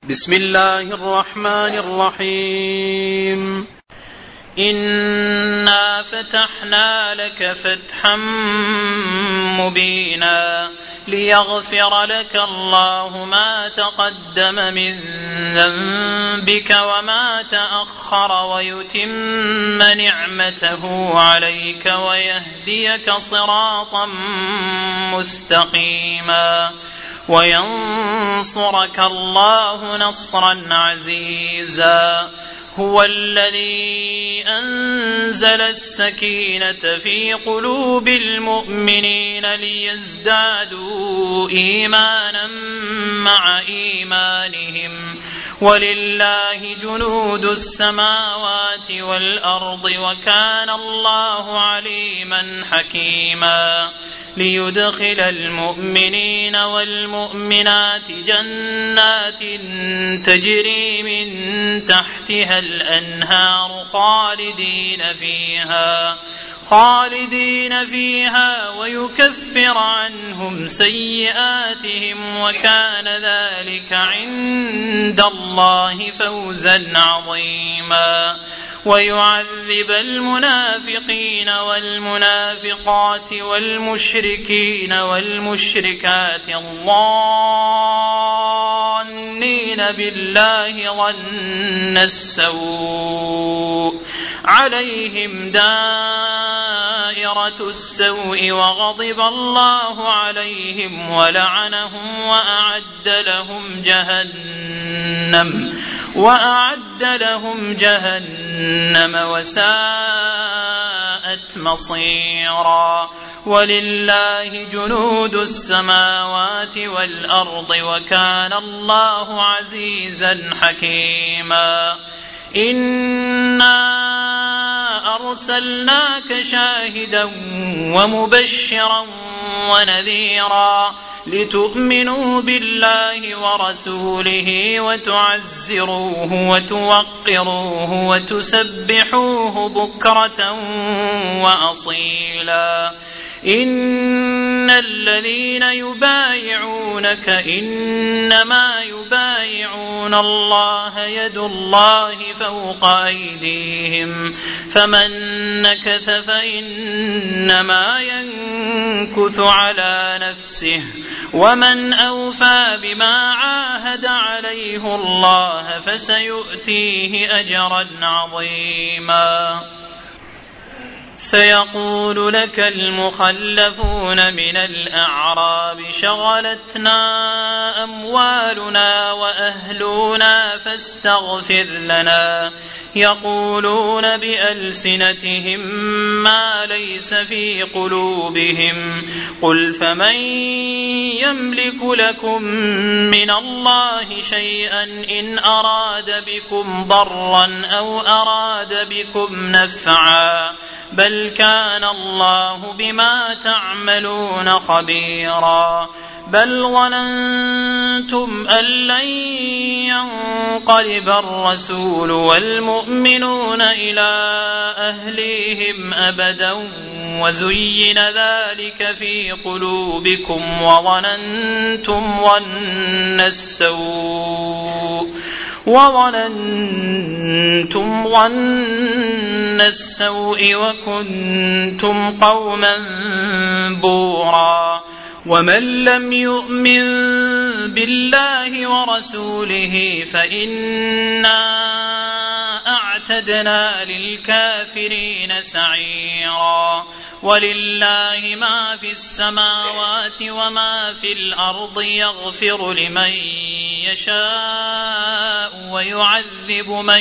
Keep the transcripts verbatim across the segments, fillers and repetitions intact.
بسم الله الرحمن الرحيم. إنا فتحنا لك فتحا مبينا ليغفر لك الله ما تقدم من ذنبك وما تأخر ويتم نعمته عليك ويهديك صراطا مستقيما وينصرك الله نصرا عزيزا. هو الذي أنزل السكينة في قلوب المؤمنين ليزدادوا إيمانا مع إيمانهم ولله جنود السماوات والأرض وكان الله عليما حكيما. ليدخل المؤمنين والمؤمنات جنات تجري من تحتها الأنهار خالدين فيها خالدين فيها ويكفر عنهم سيئاتهم وكان ذلك عند الله فوزا عظيما. ويعذب المنافقين والمنافقات والمشركين والمشركات الظانين بالله ظن السوء عليهم دائرة السوء وغضب الله عليهم ولعنهم وأعد لهم جهنم وأعد لهم جهنم وساءت مصيرا. ولله جنود السماوات والأرض وكان الله عزيزا حكيما. إنا أرسلناك شاهدا ومبشرا ونذيرا لتؤمنوا بالله ورسوله وتعزروه وتوقروه وتسبحوه بكرة وأصيلا. إن الذين يبايعونك إنما يبايعون الله يد الله فوق أيديهم فمن نكث فإنما ينكث على نفسه ومن أوفى بما عاهد عليه الله فسيؤتيه أجرا عظيما. سيقول لك المخلفون من الأعراب شغلتنا أموالنا وأهلنا فاستغفر لنا يقولون بألسنتهم ما ليس في قلوبهم قل فمن يملك لكم من الله شيئا إن أراد بكم ضرا أو أراد بكم نفعا بل كان الله بما تعملون خبيرا. بل ظننتم أن لن ينقلب الرسول والمؤمنون إلى أهليهم أبدا وزين ذلك في قلوبكم وظننتم ظن السوء وظننتم ظن السوء وكنتم قوما بورا. ومن لم يؤمن بالله ورسوله فإنا أعتدنا للكافرين سعيرا. ولله ما في السماوات وما في الأرض يغفر لمن يشاء ويعذب من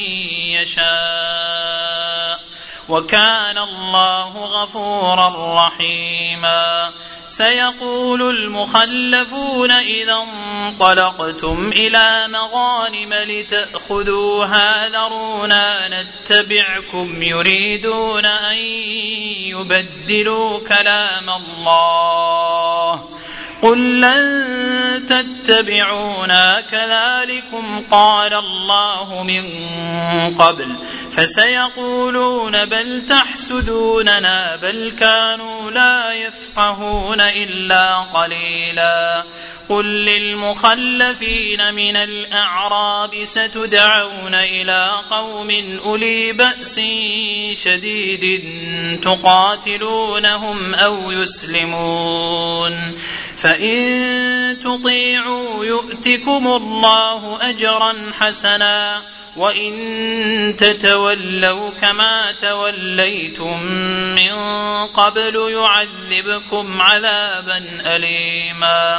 يشاء وكان الله غفورا رحيما. سيقول المخلفون إذا انطلقتم إلى مغانم لتأخذوها ذرونا نتبعكم يريدون أن يبدلوا كلام الله قل لن تتبعونا كذلكم قال الله من قبل فسيقولون بل تحسدوننا بل كانوا لا يفقهون إلا قليلا قل للمخلفين من الأعراب ستدعون إلى قوم أولي بأس شديد تقاتلونهم أو يسلمون فإن تطيعوا يؤتكم الله أجرا حسنا وإن تتولوا كما توليتم من قبل يعذبكم عذابا أليما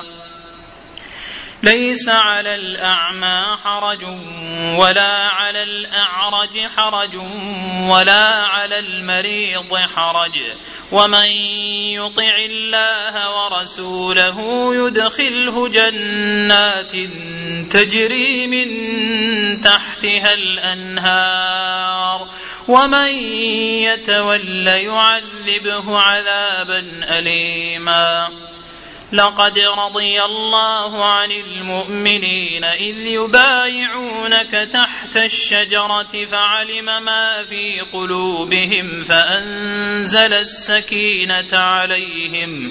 ليس على الأعمى حرج ولا على الأعرج حرج ولا على المريض حرج ومن يطع الله ورسوله يدخله جنات تجري من تحتها الأنهار ومن يتول يعذبه عذابا أليما لقد رضي الله عن المؤمنين إذ يبايعونك تحت الشجرة فعلم ما في قلوبهم فأنزل السكينة عليهم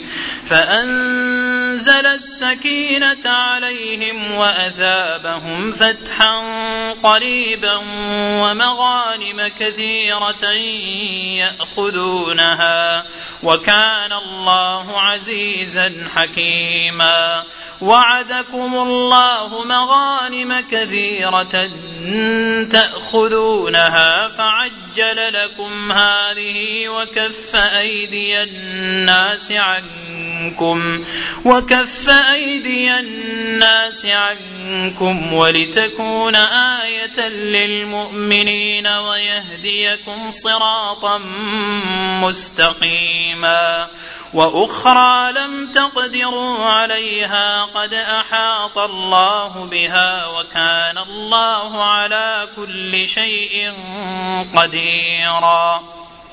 فأنزل السكينة عليهم وأثابهم فتحا قريبا ومغانم كثيرة يأخذونها وكان الله عزيزا حكيما حكيما وعدكم الله مغانم كثيرة تأخذونها فعجل لكم هذه وكف أيدي الناس عنكم وكف أيدي الناس عنكم ولتكون آية للمؤمنين ويهديكم صراطا مستقيما وأخرى لم تقدروا عليها قد أحاط الله بها وكان الله على كل شيء قديرا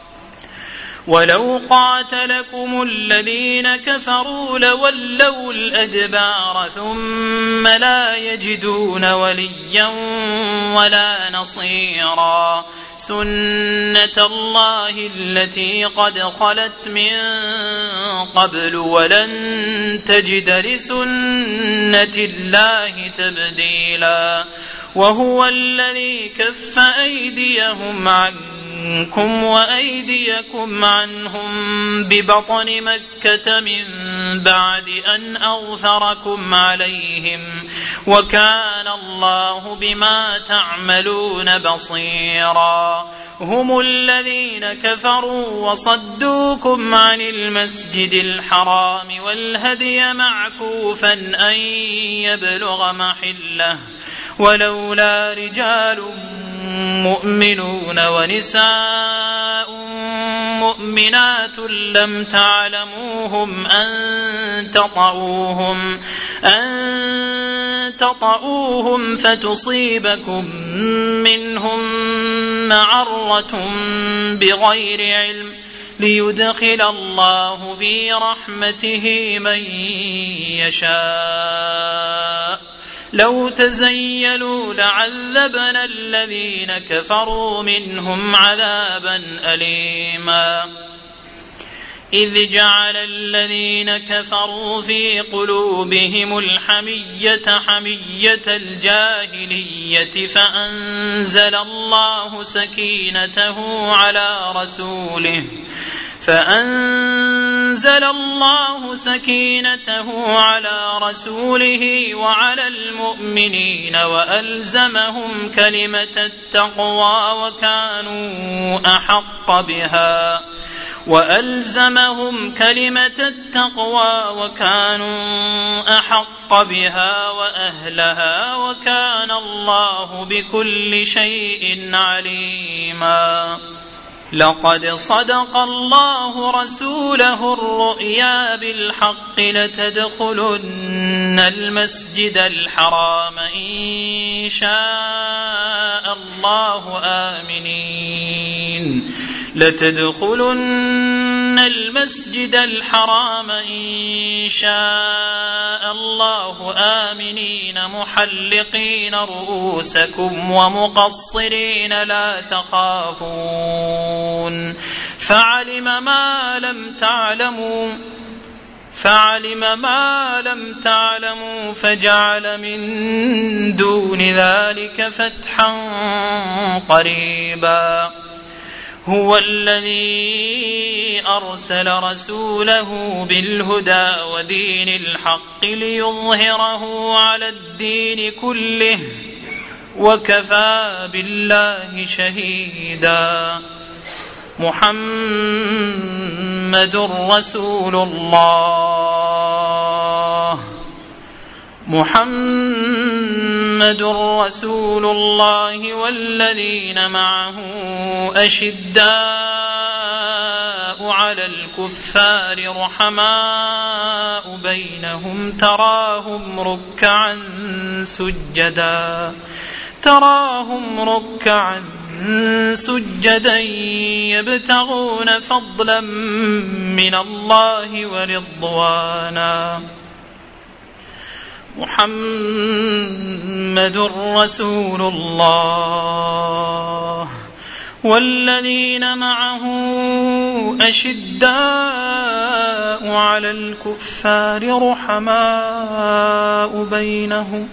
ولو قاتلكم الذين كفروا لولوا الأدبار ثم لا يجدون وليا ولا نصيرا سنة الله التي قد خلت من قبل ولن تجد لسنة الله تبديلا وهو الذي كف أيديهم عنكم وأيديكم عنهم ببطن مكة من بعد أن أظفركم عليهم وكان الله بما تعملون بصيرا هم الذين كفروا وصدوكم عن المسجد الحرام والهدي معكوفا أن يبلغ محله ولولا رجال مؤمنون ونساء مؤمنات لم تعلموهم أن تطؤوهم أن تطؤوهم فتصيبكم منهم معرة بغير علم ليدخل الله في رحمته من يشاء لو تزيلوا لعذبنا الذين كفروا منهم عذابا أليما إذ جعل الذين كفروا في قلوبهم الحمية حمية الجاهلية فأنزل الله سكينته على رسوله فأنزل الله سكينته على رسوله وعلى المؤمنين وألزمهم كلمة التقوى وكانوا أحق بها وألزمهم كلمة التقوى وكانوا أحق بها وأهلها وكان الله بكل شيء عليما لقد صدق الله رسوله الرؤيا بالحق لتدخلن المسجد الحرام إن شاء الله آمنين لتدخلن المسجد الحرام إن شاء الله آمنين محلقين رؤوسكم ومقصرين لا تخافون فعلم ما لم تعلموا فعلم ما لم تعلموا فجعل من دون ذلك فتحا قريبا هو الذي أرسل رسوله بالهدى ودين الحق ليظهره على الدين كله وكفى بالله شهيدا محمد رسول الله محمد رسول الله والذين معه أشداء على الكفار رحماء بينهم تراهم ركعا سجدا تراهم ركعا سجدا يبتغون فضلا من الله ورضوانا محمد رسول الله والذين معه أشداء على الكفار رحماء بينهم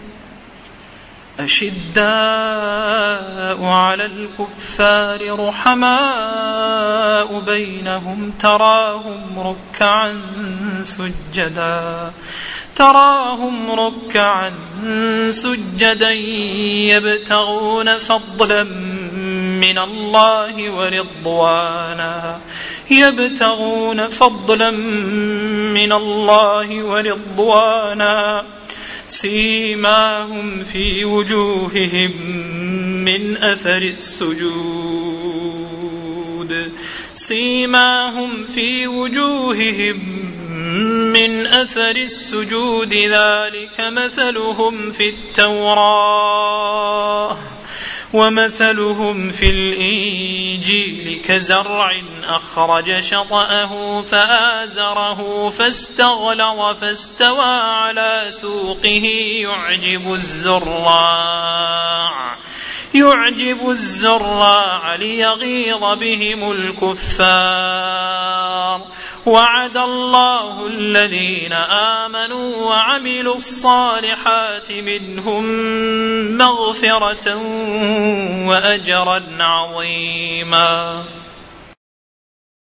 أشداء على الكفار رحماء بينهم تراهم ركعا سجدا تراهم ركعا سجدا يبتغون فضلا من الله ورضوانا يبتغون فضلا من الله ورضوانا سيماهم في وجوههم من أثر السجود سيماهم في وجوههم من أثر السجود ذلك مثلهم في التوراة ومثلهم في الإنجيل كزرع أخرج شطأه فآزره فاستغلظ فاستوى على سوقه يعجب الزراع يعجب الزراع ليغيظ بهم الكفار وعد الله الذين آمنوا وعملوا الصالحات منهم مغفرة وأجرا عظيما.